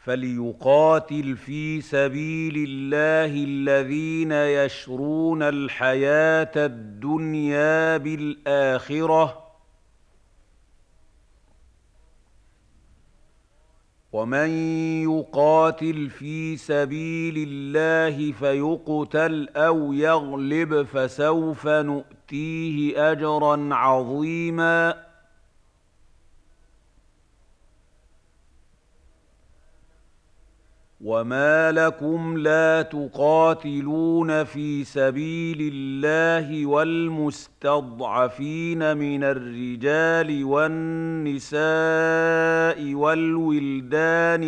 فليقاتل في سبيل الله الذين يشرون الحياة الدنيا بالآخرة، ومن يقاتل في سبيل الله فيقتل أو يغلب فسوف نؤتيه أجرا عظيما. وما لكم لا تقاتلون في سبيل الله والمستضعفين من الرجال والنساء والولدان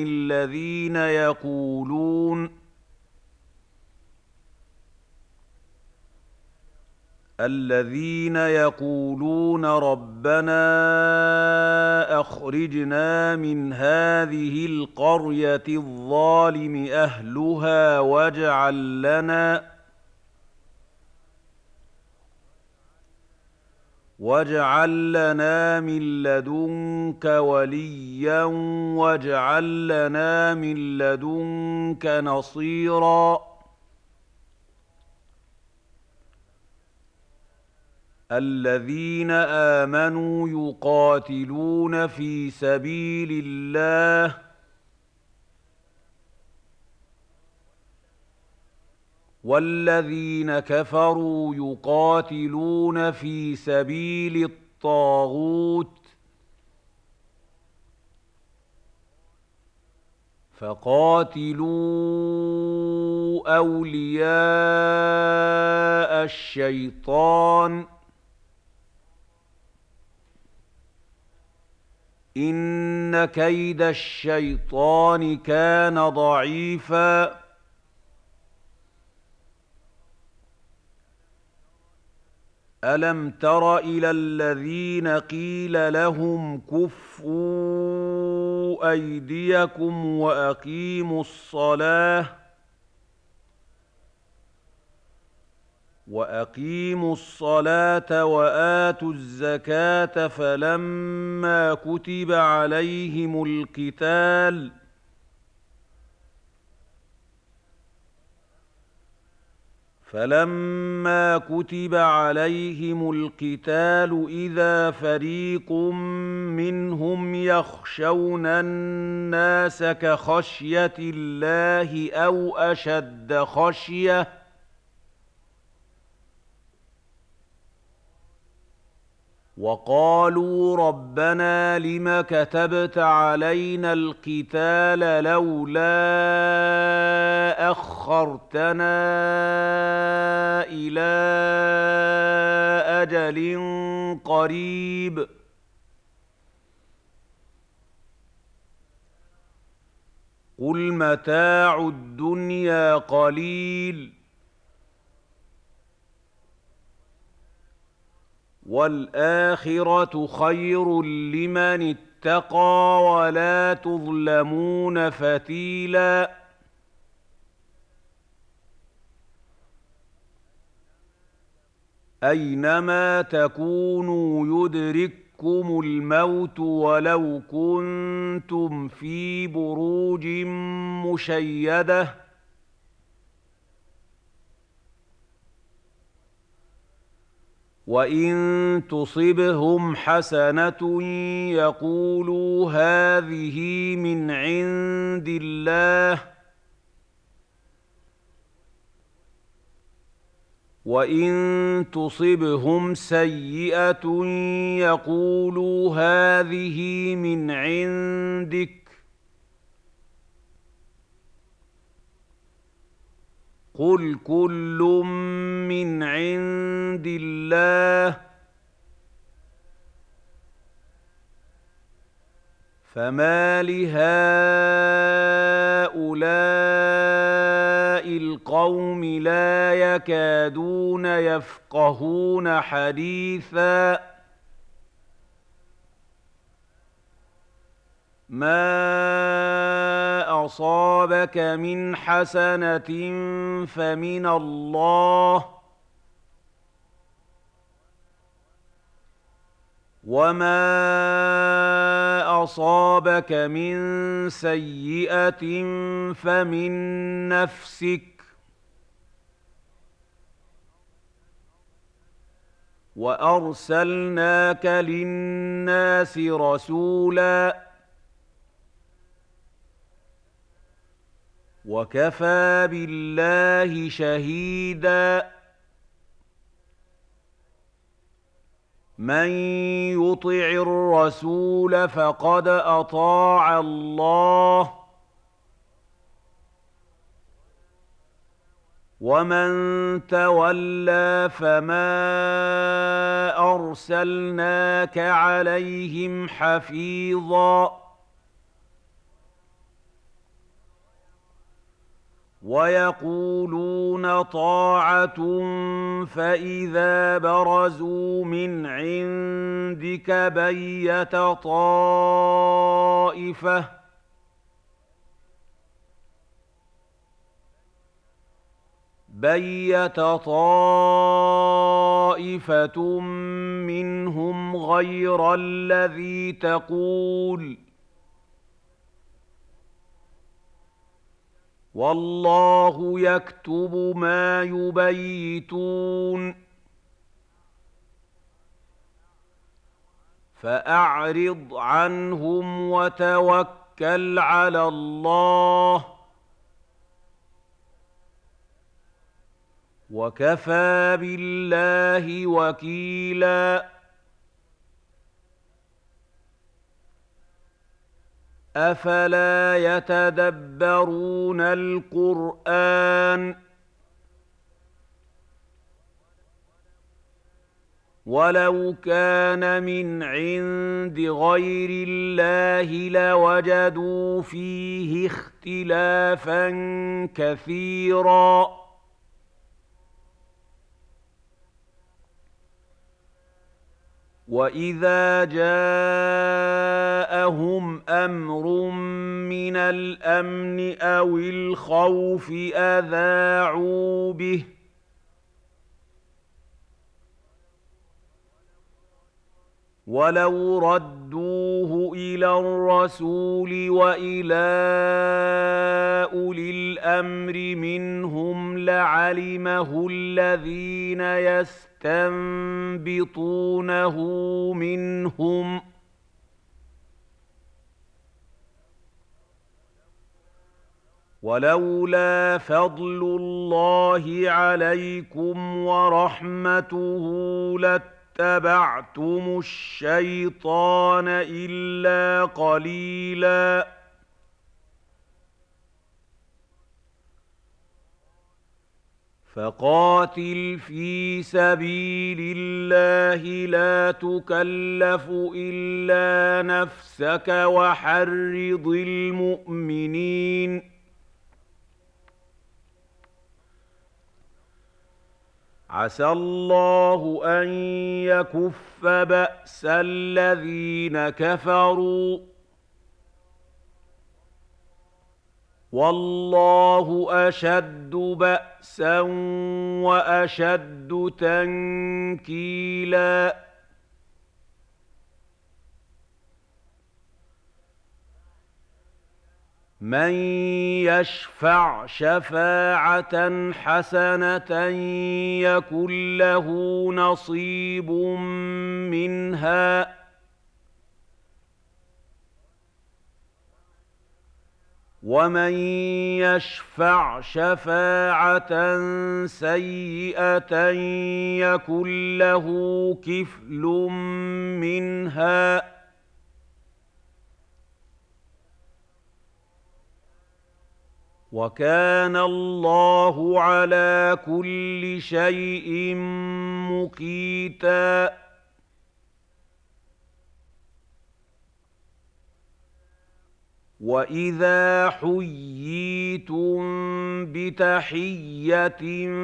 الذين يقولون ربنا أخرجنا من هذه القرية الظالم أهلها واجعل لنا من لدنك وليا واجعل لنا من لدنك نصيرا. الذين آمنوا يقاتلون في سبيل الله والذين كفروا يقاتلون في سبيل الطاغوت فقاتلوا أولياء الشيطان إن كيد الشيطان كان ضعيفا. ألم تر إلى الذين قيل لهم كفوا أيديكم وأقيموا الصلاة وآتوا الزكاة فلما كتب عليهم القتال إذا فريق منهم يخشون الناس كخشية الله أو أشد خشية وقالوا ربنا لم كتبت علينا القتال لولا أخرتنا إلى أجل قريب قل متاع الدنيا قليل والآخرة خير لمن اتقى ولا تظلمون فتيلا. أينما تكونوا يدرككم الموت ولو كنتم في بروج مشيدة وإن تصبهم حسنة يقولوا هذه من عند الله وإن تصبهم سيئة يقولوا هذه من عندك قل كل من عند الله فما لهؤلاء القوم لا يكادون يفقهون حديثا ما أصابك من حسنة فمن الله وما أصابك من سيئة فمن نفسك وأرسلناك للناس رسولا وكفى بالله شهيدا من يطع الرسول فقد أطاع الله ومن تولى فما أرسلناك عليهم حفيظا ويقولون طاعة فإذا برزوا من عندك بيت طائفة منهم غير الذي تقول والله يكتب ما يبيتون فأعرض عنهم وتوكل على الله وكفى بالله وكيلا أفلا يتدبرون القرآن ولو كان من عند غير الله لوجدوا فيه اختلافا كثيرا وإذا جاءهم أمر من الأمن أو الخوف أذاعوا به ولو ردوه إلى الرسول وإلى أولي الأمر منهم لعلمه الذين يستنبطونه منهم ولولا فضل الله عليكم ورحمته لاتبعتم الشيطان إلا قليلا فقاتل في سبيل الله لا تكلف إلا نفسك وحرض المؤمنين عسى الله أن يكف بأس الذين كفروا والله أشد بأسا وأشد تنكيلا من يشفع شفاعة حسنة يكن له نصيب منها ومن يشفع شفاعة سيئة يكن له كفل منها وكان الله على كل شيء مقيتا وإذا حييتم بتحية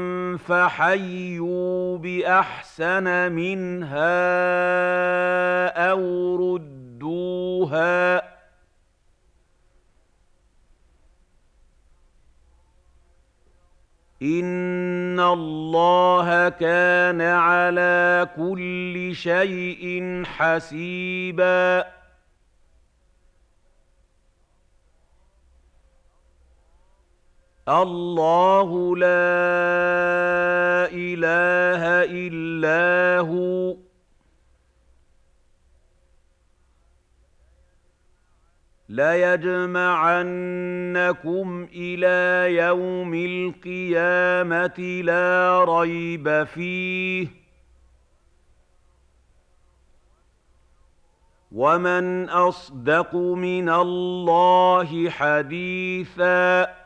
فحيوا بأحسن منها أو ردوها إن الله كان على كل شيء حسيبا الله لا إله إلا هو ليجمعنكم إلى يوم القيامة لا ريب فيه ومن أصدق من الله حديثا